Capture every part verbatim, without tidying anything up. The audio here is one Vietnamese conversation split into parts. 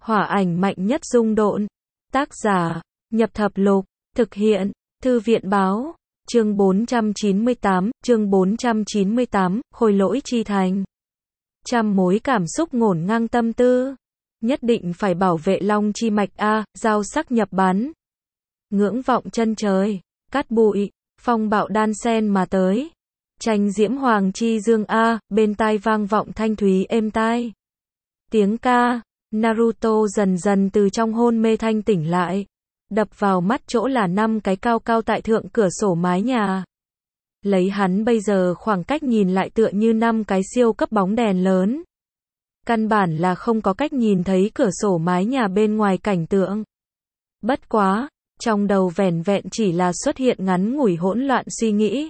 Hỏa ảnh mạnh nhất dung độn. Tác giả, Nhập Thập Lục. Thực hiện, Thư viện Báo. Chương bốn trăm chín mươi tám, chương bốn trăm chín mươi tám, Khôi Lỗi Chi Thành. Trăm mối cảm xúc ngổn ngang tâm tư. Nhất định phải bảo vệ Long Chi Mạch A, giao sắc nhập bắn. Ngưỡng vọng chân trời, cát bụi, phong bạo đan sen mà tới. Tranh diễm hoàng chi dương A, bên tai vang vọng thanh thúy êm tai. Tiếng ca, Naruto dần dần từ trong hôn mê thanh tỉnh lại. Đập vào mắt chỗ là năm cái cao cao tại thượng cửa sổ mái nhà. Lấy hắn bây giờ khoảng cách nhìn lại tựa như năm cái siêu cấp bóng đèn lớn. Căn bản là không có cách nhìn thấy cửa sổ mái nhà bên ngoài cảnh tượng. Bất quá, trong đầu vẻn vẹn chỉ là xuất hiện ngắn ngủi hỗn loạn suy nghĩ.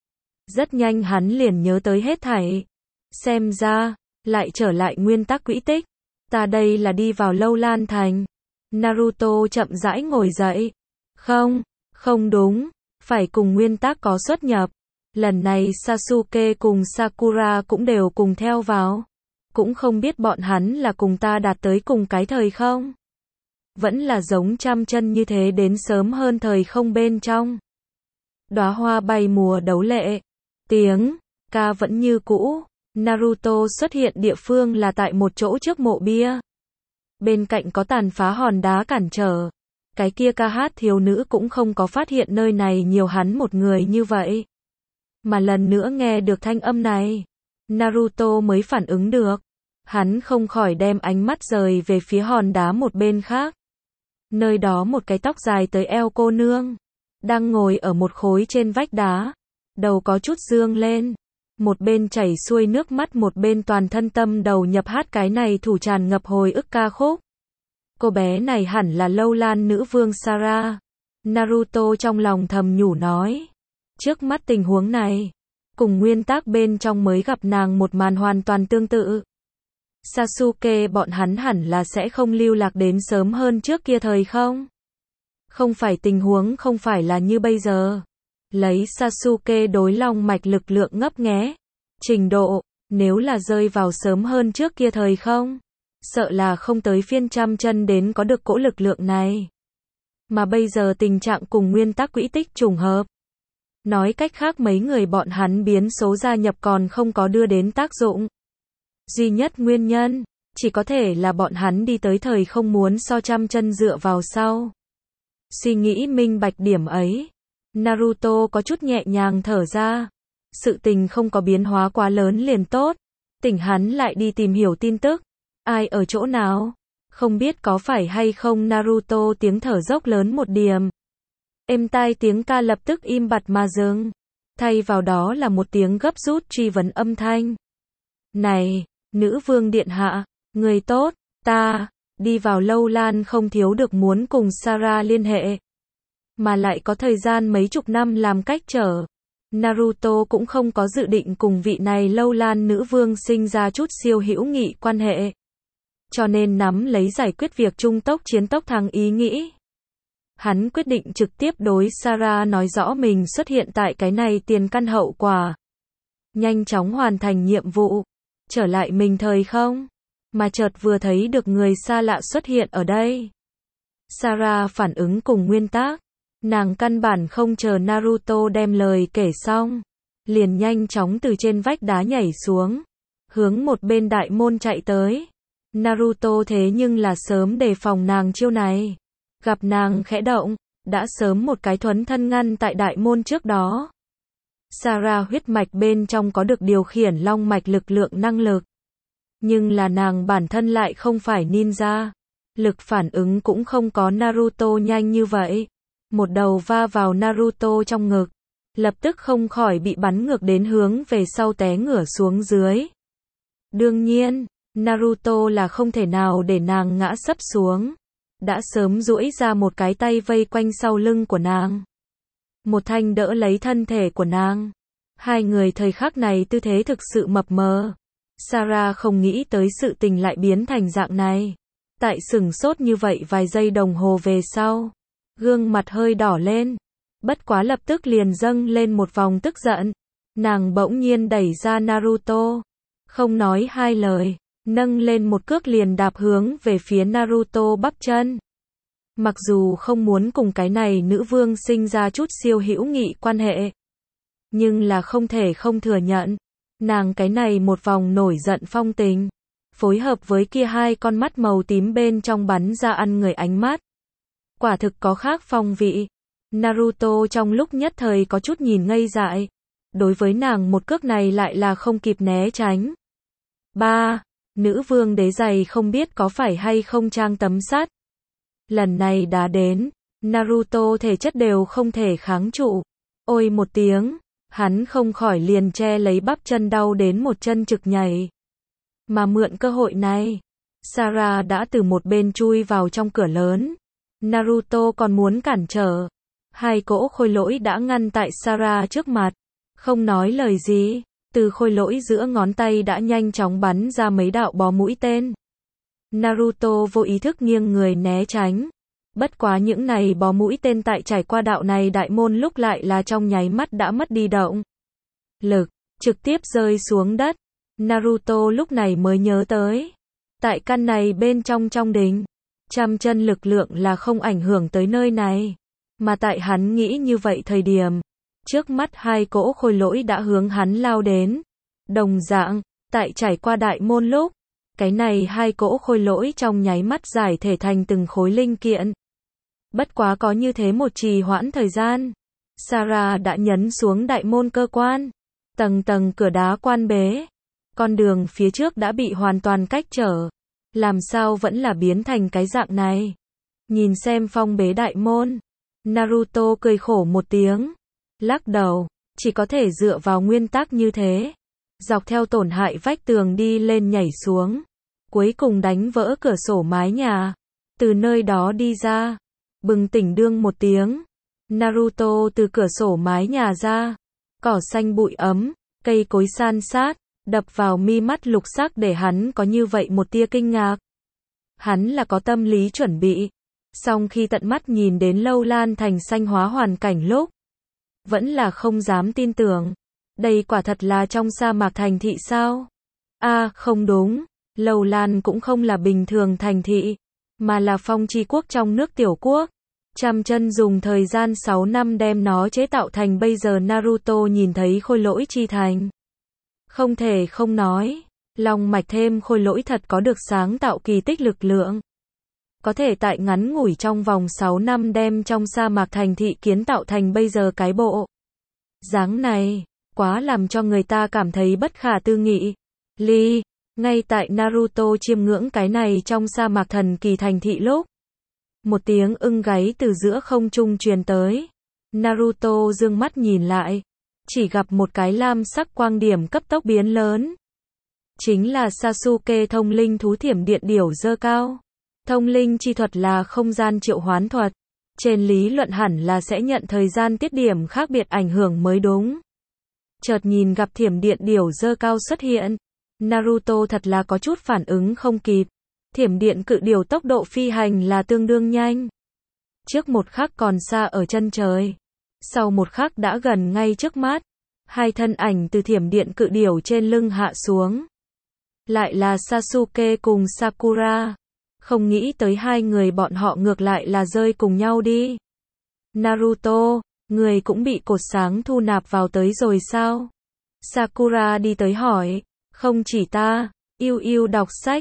Rất nhanh hắn liền nhớ tới hết thảy. Xem ra, lại trở lại nguyên tắc quỹ tích. Ta đây là đi vào Lâu Lan Thành. Naruto chậm rãi ngồi dậy. Không, không đúng, phải cùng nguyên tắc có xuất nhập. Lần này Sasuke cùng Sakura cũng đều cùng theo vào. Cũng không biết bọn hắn là cùng ta đạt tới cùng cái thời không. Vẫn là giống trăm chân như thế đến sớm hơn thời không bên trong. Đóa hoa bay mùa đấu lệ. Tiếng ca vẫn như cũ. Naruto xuất hiện địa phương là tại một chỗ trước mộ bia. Bên cạnh có tàn phá hòn đá cản trở. Cái kia ca hát thiếu nữ cũng không có phát hiện nơi này nhiều hắn một người như vậy. Mà lần nữa nghe được thanh âm này, Naruto mới phản ứng được. Hắn không khỏi đem ánh mắt rời về phía hòn đá một bên khác. Nơi đó một cái tóc dài tới eo cô nương, đang ngồi ở một khối trên vách đá. Đầu có chút dương lên. Một bên chảy xuôi nước mắt, một bên toàn thân tâm đầu nhập hát cái này thủ tràn ngập hồi ức ca khúc. Cô bé này hẳn là Lâu Lan nữ vương Sarah. Naruto trong lòng thầm nhủ nói. Trước mắt tình huống này, cùng nguyên tắc bên trong mới gặp nàng một màn hoàn toàn tương tự. Sasuke bọn hắn hẳn là sẽ không lưu lạc đến sớm hơn trước kia thời không? Không phải tình huống không phải là như bây giờ. Lấy Sasuke đối long mạch lực lượng ngấp nghé. Trình độ, nếu là rơi vào sớm hơn trước kia thời không? Sợ là không tới phiên trăm chân đến có được cỗ lực lượng này. Mà bây giờ tình trạng cùng nguyên tắc quỹ tích trùng hợp. Nói cách khác mấy người bọn hắn biến số gia nhập còn không có đưa đến tác dụng. Duy nhất nguyên nhân, chỉ có thể là bọn hắn đi tới thời không muốn so trăm chân dựa vào sau. Suy nghĩ minh bạch điểm ấy. Naruto có chút nhẹ nhàng thở ra. Sự tình không có biến hóa quá lớn liền tốt. Tỉnh hắn lại đi tìm hiểu tin tức. Ai ở chỗ nào? Không biết có phải hay không. Naruto tiếng thở dốc lớn một điểm. Êm tai tiếng ca lập tức im bặt mà dừng. Thay vào đó là một tiếng gấp rút truy vấn âm thanh. Này, nữ vương điện hạ, người tốt, ta, đi vào Lâu Lan không thiếu được muốn cùng Sarah liên hệ. Mà lại có thời gian mấy chục năm làm cách trở. Naruto cũng không có dự định cùng vị này Lâu Lan nữ vương sinh ra chút siêu hữu nghị quan hệ. Cho nên nắm lấy giải quyết việc trung tốc chiến tốc thắng ý nghĩ. Hắn quyết định trực tiếp đối Sarah nói rõ mình xuất hiện tại cái này tiền căn hậu quả. Nhanh chóng hoàn thành nhiệm vụ. Trở lại mình thời không. Mà chợt vừa thấy được người xa lạ xuất hiện ở đây. Sarah phản ứng cùng nguyên tắc. Nàng căn bản không chờ Naruto đem lời kể xong. Liền nhanh chóng từ trên vách đá nhảy xuống. Hướng một bên đại môn chạy tới. Naruto thế nhưng là sớm đề phòng nàng chiêu này. Gặp nàng khẽ động, đã sớm một cái thuấn thân ngăn tại đại môn trước đó. Sarah huyết mạch bên trong có được điều khiển long mạch lực lượng năng lực. Nhưng là nàng bản thân lại không phải ninja. Lực phản ứng cũng không có Naruto nhanh như vậy. Một đầu va vào Naruto trong ngực. Lập tức không khỏi bị bắn ngược đến hướng về sau té ngửa xuống dưới. Đương nhiên, Naruto là không thể nào để nàng ngã sấp xuống. Đã sớm duỗi ra một cái tay vây quanh sau lưng của nàng. Một thanh đỡ lấy thân thể của nàng. Hai người thời khắc này tư thế thực sự mập mờ. Sarah không nghĩ tới sự tình lại biến thành dạng này. Tại sửng sốt như vậy vài giây đồng hồ về sau. Gương mặt hơi đỏ lên. Bất quá lập tức liền dâng lên một vòng tức giận. Nàng bỗng nhiên đẩy ra Naruto. Không nói hai lời. nâng lên một cước liền đạp hướng về phía Naruto bắp chân. Mặc dù không muốn cùng cái này nữ vương sinh ra chút siêu hữu nghị quan hệ, nhưng là không thể không thừa nhận, nàng cái này một vòng nổi giận phong tình, phối hợp với kia hai con mắt màu tím bên trong bắn ra ăn người ánh mắt, quả thực có khác phong vị. Naruto trong lúc nhất thời có chút nhìn ngây dại, đối với nàng một cước này lại là không kịp né tránh. Ba, nữ vương đế giày không biết có phải hay không trang tấm sắt. Lần này đá đến, Naruto thể chất đều không thể kháng trụ. Ôi một tiếng, hắn không khỏi liền che lấy bắp chân đau đến một chân trực nhảy. Mà mượn cơ hội này, Sarah đã từ một bên chui vào trong cửa lớn. Naruto còn muốn cản trở. Hai cỗ khôi lỗi đã ngăn tại Sarah trước mặt. Không nói lời gì, từ khôi lỗi giữa ngón tay đã nhanh chóng bắn ra mấy đạo bó mũi tên. Naruto vô ý thức nghiêng người né tránh. Bất quá những này bó mũi tên tại trải qua đạo này đại môn lúc lại là trong nháy mắt đã mất đi động lực, trực tiếp rơi xuống đất. Naruto lúc này mới nhớ tới, tại căn này bên trong trong đình, trăm chân lực lượng là không ảnh hưởng tới nơi này. Mà tại hắn nghĩ như vậy thời điểm, trước mắt hai cỗ khôi lỗi đã hướng hắn lao đến. Đồng dạng, tại trải qua đại môn lúc, cái này hai cỗ khôi lỗi trong nháy mắt giải thể thành từng khối linh kiện. Bất quá có như thế một trì hoãn thời gian, Sarah đã nhấn xuống đại môn cơ quan, tầng tầng cửa đá quan bế, con đường phía trước đã bị hoàn toàn cách trở, làm sao vẫn là biến thành cái dạng này. Nhìn xem phong bế đại môn, Naruto cười khổ một tiếng, lắc đầu, chỉ có thể dựa vào nguyên tắc như thế, dọc theo tổn hại vách tường đi lên nhảy xuống, cuối cùng đánh vỡ cửa sổ mái nhà, từ nơi đó đi ra. Bừng tỉnh đương một tiếng, Naruto từ cửa sổ mái nhà ra, cỏ xanh bụi ấm, cây cối san sát, đập vào mi mắt lục sắc để hắn có như vậy một tia kinh ngạc. Hắn là có tâm lý chuẩn bị, song khi tận mắt nhìn đến Lâu Lan thành xanh hóa hoàn cảnh lúc, vẫn là không dám tin tưởng. Đây quả thật là trong sa mạc thành thị sao? A, à, không đúng, Lâu Lan cũng không là bình thường thành thị, mà là phong chi quốc trong nước tiểu quốc. Trăm chân dùng thời gian sáu năm đem nó chế tạo thành bây giờ Naruto nhìn thấy khôi lỗi chi thành. Không thể không nói, long mạch thêm khôi lỗi thật có được sáng tạo kỳ tích lực lượng. Có thể tại ngắn ngủi trong vòng sáu năm đem trong sa mạc thành thị kiến tạo thành bây giờ cái bộ dáng này, quá làm cho người ta cảm thấy bất khả tư nghị. Ly, ngay tại Naruto chiêm ngưỡng cái này trong sa mạc thần kỳ thành thị lúc, một tiếng ưng gáy từ giữa không trung truyền tới. Naruto dương mắt nhìn lại, chỉ gặp một cái lam sắc quang điểm cấp tốc biến lớn. Chính là Sasuke thông linh thú thiểm điện điểu dơ cao. Thông linh chi thuật là không gian triệu hoán thuật. Trên lý luận hẳn là sẽ nhận thời gian tiết điểm khác biệt ảnh hưởng mới đúng. Chợt nhìn gặp thiểm điện điểu dơ cao xuất hiện, Naruto thật là có chút phản ứng không kịp. Thiểm điện cự điểu tốc độ phi hành là tương đương nhanh. Trước một khắc còn xa ở chân trời, sau một khắc đã gần ngay trước mắt. Hai thân ảnh từ thiểm điện cự điểu trên lưng hạ xuống. Lại là Sasuke cùng Sakura. Không nghĩ tới hai người bọn họ ngược lại là rơi cùng nhau đi. Naruto, người cũng bị cột sáng thu nạp vào tới rồi sao? Sakura đi tới hỏi. Không chỉ ta, yêu yêu đọc sách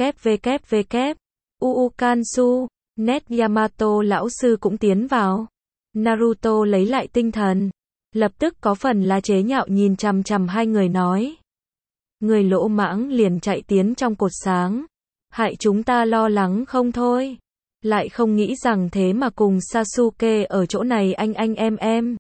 www. Uu Kansu, Net Yamato lão sư cũng tiến vào. Naruto lấy lại tinh thần, lập tức có phần là chế nhạo nhìn chằm chằm hai người nói. Người lỗ mãng liền chạy tiến trong cột sáng, hại chúng ta lo lắng không thôi. Lại không nghĩ rằng thế mà cùng Sasuke ở chỗ này anh anh em em.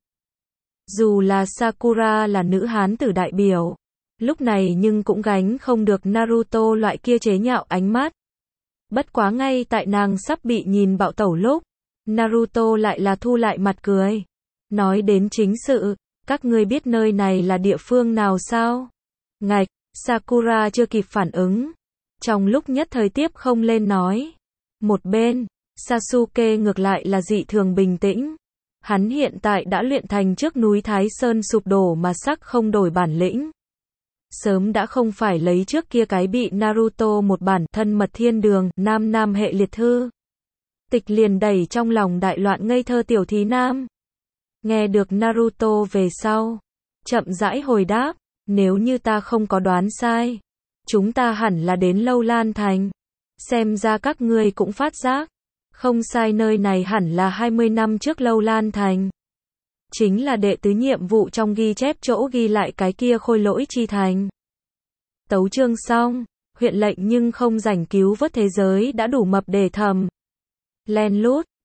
Dù là Sakura là nữ hán tử đại biểu, lúc này nhưng cũng gánh không được Naruto loại kia chế nhạo ánh mắt. Bất quá ngay tại nàng sắp bị nhìn bạo tẩu lúc, Naruto lại là thu lại mặt cười. Nói đến chính sự, các ngươi biết nơi này là địa phương nào sao? Ngạch, Sakura chưa kịp phản ứng. Trong lúc nhất thời tiếp không lên nói. Một bên, Sasuke ngược lại là dị thường bình tĩnh. Hắn hiện tại đã luyện thành trước núi Thái Sơn sụp đổ mà sắc không đổi bản lĩnh. Sớm đã không phải lấy trước kia cái bị Naruto một bản thân mật thiên đường, nam nam hệ liệt thư. Tịch liền đẩy trong lòng đại loạn ngây thơ tiểu thí nam. Nghe được Naruto về sau, chậm rãi hồi đáp, nếu như ta không có đoán sai, chúng ta hẳn là đến Lâu Lan Thành. Xem ra các ngươi cũng phát giác, không sai, nơi này hẳn là hai mươi năm trước Lâu Lan Thành. Chính là đệ tứ nhiệm vụ trong ghi chép chỗ ghi lại cái kia Khôi Lỗi Chi Thành. Tấu chương xong, huyện lệnh nhưng không rảnh cứu vớt thế giới đã đủ mập để thầm. Len lút,